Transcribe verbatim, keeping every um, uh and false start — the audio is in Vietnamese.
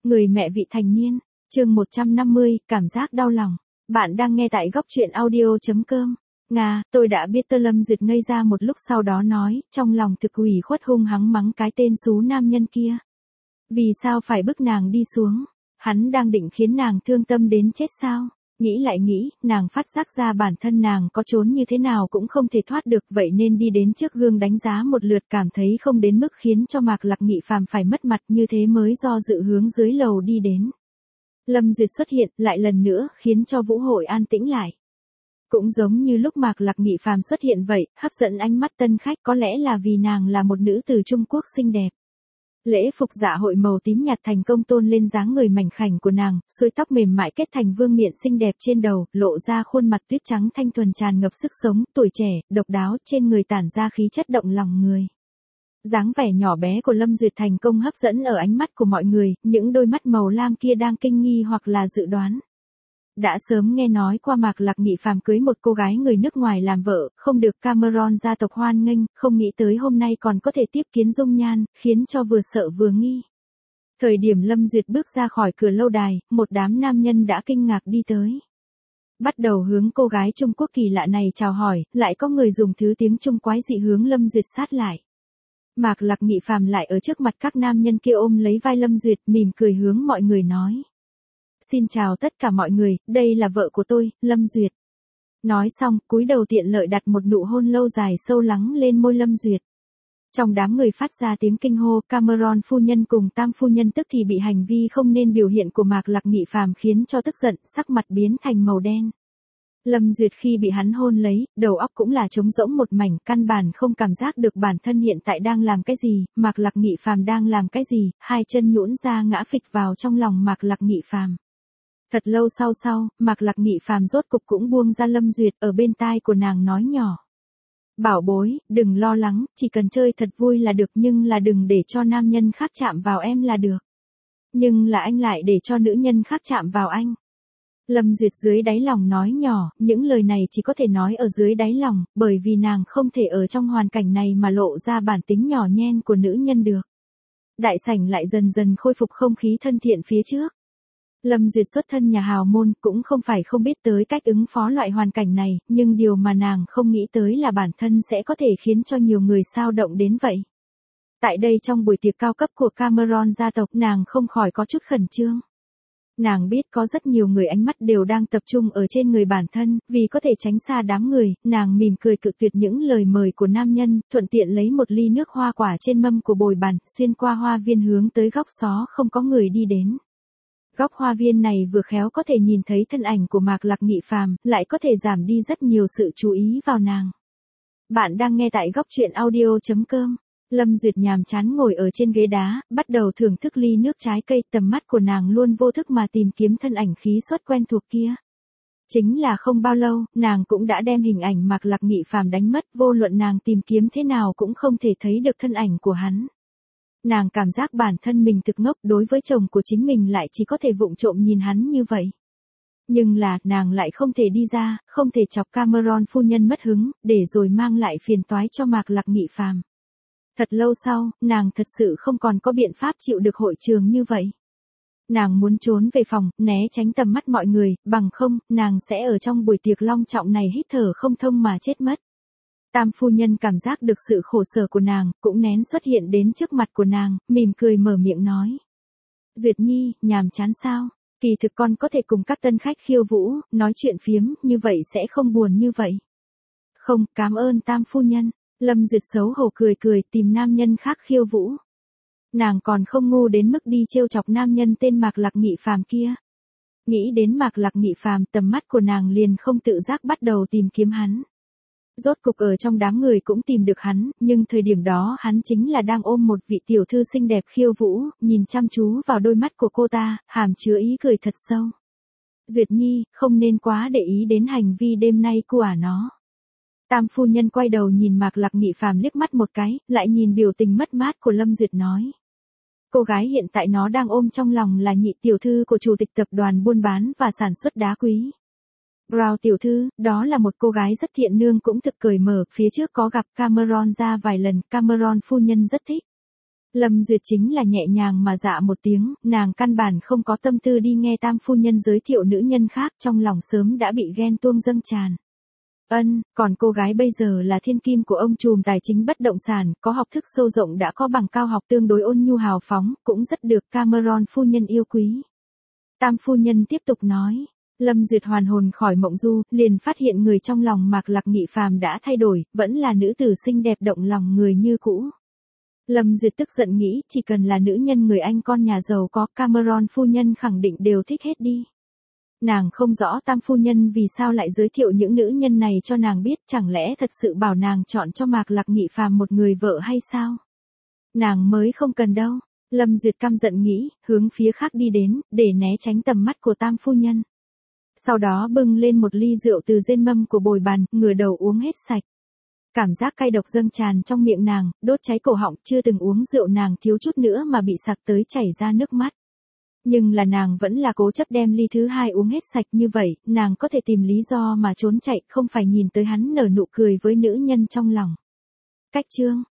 Người mẹ vị thành niên, chương một trăm năm mươi, cảm giác đau lòng. Bạn đang nghe tại góc truyện audio.com. Nga, tôi đã biết. Tơ Lâm Duyệt ngây ra một lúc sau đó nói, trong lòng thực ủy khuất hung hăng mắng cái tên xú nam nhân kia. Vì sao phải bức nàng đi xuống? Hắn đang định khiến nàng thương tâm đến chết sao? Nghĩ lại nghĩ, nàng phát giác ra bản thân nàng có trốn như thế nào cũng không thể thoát được, vậy nên đi đến trước gương đánh giá một lượt, cảm thấy không đến mức khiến cho Mạc Lạc Nghị Phàm phải mất mặt, như thế mới do dự hướng dưới lầu đi đến. Lâm Duyệt xuất hiện lại lần nữa khiến cho vũ hội an tĩnh lại. Cũng giống như lúc Mạc Lạc Nghị Phàm xuất hiện vậy, hấp dẫn ánh mắt tân khách, có lẽ là vì nàng là một nữ từ Trung Quốc xinh đẹp. Lễ phục dạ hội màu tím nhạt thành công tôn lên dáng người mảnh khảnh của nàng, xuôi tóc mềm mại kết thành vương miện xinh đẹp trên đầu, lộ ra khuôn mặt tuyết trắng thanh thuần tràn ngập sức sống, tuổi trẻ, độc đáo, trên người tản ra khí chất động lòng người. Dáng vẻ nhỏ bé của Lâm Duyệt thành công hấp dẫn ở ánh mắt của mọi người, những đôi mắt màu lam kia đang kinh nghi hoặc là dự đoán. Đã sớm nghe nói qua Mạc Lạc Nghị Phàm cưới một cô gái người nước ngoài làm vợ, không được Cameron gia tộc hoan nghênh, không nghĩ tới hôm nay còn có thể tiếp kiến dung nhan, khiến cho vừa sợ vừa nghi. Thời điểm Lâm Duyệt bước ra khỏi cửa lâu đài, một đám nam nhân đã kinh ngạc đi tới. Bắt đầu hướng cô gái Trung Quốc kỳ lạ này chào hỏi, lại có người dùng thứ tiếng Trung quái dị hướng Lâm Duyệt sát lại. Mạc Lạc Nghị Phàm lại ở trước mặt các nam nhân kia ôm lấy vai Lâm Duyệt, mỉm cười hướng mọi người nói. Xin chào tất cả mọi người, đây là vợ của tôi, Lâm Duyệt. Nói xong, cúi đầu tiện lợi đặt một nụ hôn lâu dài sâu lắng lên môi Lâm Duyệt. Trong đám người phát ra tiếng kinh hô, Cameron phu nhân cùng Tam phu nhân tức thì bị hành vi không nên biểu hiện của Mạc Lạc Nghị Phàm khiến cho tức giận, sắc mặt biến thành màu đen. Lâm Duyệt khi bị hắn hôn lấy, đầu óc cũng là trống rỗng một mảnh, căn bản không cảm giác được bản thân hiện tại đang làm cái gì, Mạc Lạc Nghị Phàm đang làm cái gì, hai chân nhũn ra ngã phịch vào trong lòng Mạc Lạc Nghị Phàm. Thật lâu sau sau, Mạc Lạc Nghị Phàm rốt cục cũng buông ra Lâm Duyệt, ở bên tai của nàng nói nhỏ. Bảo bối, đừng lo lắng, chỉ cần chơi thật vui là được, nhưng là đừng để cho nam nhân khác chạm vào em là được. Nhưng là anh lại để cho nữ nhân khác chạm vào anh. Lâm Duyệt dưới đáy lòng nói nhỏ, những lời này chỉ có thể nói ở dưới đáy lòng, bởi vì nàng không thể ở trong hoàn cảnh này mà lộ ra bản tính nhỏ nhen của nữ nhân được. Đại sảnh lại dần dần khôi phục không khí thân thiện phía trước. Lâm Duyệt xuất thân nhà hào môn, cũng không phải không biết tới cách ứng phó loại hoàn cảnh này, nhưng điều mà nàng không nghĩ tới là bản thân sẽ có thể khiến cho nhiều người xao động đến vậy. Tại đây trong buổi tiệc cao cấp của Cameron gia tộc, nàng không khỏi có chút khẩn trương. Nàng biết có rất nhiều người ánh mắt đều đang tập trung ở trên người bản thân, vì có thể tránh xa đám người, nàng mỉm cười cự tuyệt những lời mời của nam nhân, thuận tiện lấy một ly nước hoa quả trên mâm của bồi bàn, xuyên qua hoa viên hướng tới góc xó không có người đi đến. Góc hoa viên này vừa khéo có thể nhìn thấy thân ảnh của Mạc Lạc Nghị Phàm, lại có thể giảm đi rất nhiều sự chú ý vào nàng. Bạn đang nghe tại góc truyện audio.com. Lâm Duyệt nhàm chán ngồi ở trên ghế đá, bắt đầu thưởng thức ly nước trái cây, tầm mắt của nàng luôn vô thức mà tìm kiếm thân ảnh khí xuất quen thuộc kia. Chính là không bao lâu, nàng cũng đã đem hình ảnh Mạc Lạc Nghị Phàm đánh mất, vô luận nàng tìm kiếm thế nào cũng không thể thấy được thân ảnh của hắn. Nàng cảm giác bản thân mình thực ngốc, đối với chồng của chính mình lại chỉ có thể vụng trộm nhìn hắn như vậy. Nhưng là, nàng lại không thể đi ra, không thể chọc Cameron phu nhân mất hứng, để rồi mang lại phiền toái cho Mạc Lạc Nghị Phàm. Thật lâu sau, nàng thật sự không còn có biện pháp chịu được hội trường như vậy. Nàng muốn trốn về phòng, né tránh tầm mắt mọi người, bằng không, nàng sẽ ở trong buổi tiệc long trọng này hít thở không thông mà chết mất. Tam phu nhân cảm giác được sự khổ sở của nàng, cũng nén xuất hiện đến trước mặt của nàng, mỉm cười mở miệng nói. Duyệt Nhi, nhàm chán sao? Kỳ thực con có thể cùng các tân khách khiêu vũ, nói chuyện phiếm, như vậy sẽ không buồn như vậy. Không, cảm ơn Tam phu nhân. Lâm Duyệt xấu hổ cười cười tìm nam nhân khác khiêu vũ. Nàng còn không ngu đến mức đi trêu chọc nam nhân tên Mạc Lạc Nghị Phàm kia. Nghĩ đến Mạc Lạc Nghị Phàm, tầm mắt của nàng liền không tự giác bắt đầu tìm kiếm hắn. Rốt cục ở trong đám người cũng tìm được hắn, nhưng thời điểm đó hắn chính là đang ôm một vị tiểu thư xinh đẹp khiêu vũ, nhìn chăm chú vào đôi mắt của cô ta, hàm chứa ý cười thật sâu. Duyệt Nhi, không nên quá để ý đến hành vi đêm nay của nó. Tam phu nhân quay đầu nhìn Mạc Lạc Nghị Phàm liếc mắt một cái, lại nhìn biểu tình mất mát của Lâm Duyệt nói. Cô gái hiện tại nó đang ôm trong lòng là nhị tiểu thư của chủ tịch tập đoàn buôn bán và sản xuất đá quý. Brown tiểu thư, đó là một cô gái rất thiện lương cũng thực cởi mở, phía trước có gặp Cameron ra vài lần, Cameron phu nhân rất thích. Lâm Duyệt chính là nhẹ nhàng mà dạ một tiếng, nàng căn bản không có tâm tư đi nghe Tam phu nhân giới thiệu nữ nhân khác, trong lòng sớm đã bị ghen tuông dâng tràn. Ân, còn cô gái bây giờ là thiên kim của ông trùm tài chính bất động sản, có học thức sâu rộng, đã có bằng cao học, tương đối ôn nhu hào phóng, cũng rất được Cameron phu nhân yêu quý. Tam phu nhân tiếp tục nói. Lâm Duyệt hoàn hồn khỏi mộng du, liền phát hiện người trong lòng Mạc Lạc Nghị phàm đã thay đổi, vẫn là nữ tử xinh đẹp động lòng người như cũ. Lâm Duyệt tức giận nghĩ, chỉ cần là nữ nhân người anh con nhà giàu có, Cameron phu nhân khẳng định đều thích hết đi. Nàng không rõ Tam phu nhân vì sao lại giới thiệu những nữ nhân này cho nàng biết, chẳng lẽ thật sự bảo nàng chọn cho Mạc Lạc Nghị phàm một người vợ hay sao? Nàng mới không cần đâu. Lâm Duyệt căm giận nghĩ, hướng phía khác đi đến, để né tránh tầm mắt của Tam phu nhân. Sau đó bưng lên một ly rượu từ trên mâm của bồi bàn, ngửa đầu uống hết sạch. Cảm giác cay độc dâng tràn trong miệng nàng, đốt cháy cổ họng, chưa từng uống rượu nàng thiếu chút nữa mà bị sặc tới chảy ra nước mắt. Nhưng là nàng vẫn là cố chấp đem ly thứ hai uống hết sạch, như vậy, nàng có thể tìm lý do mà trốn chạy, không phải nhìn tới hắn nở nụ cười với nữ nhân trong lòng. Cách chương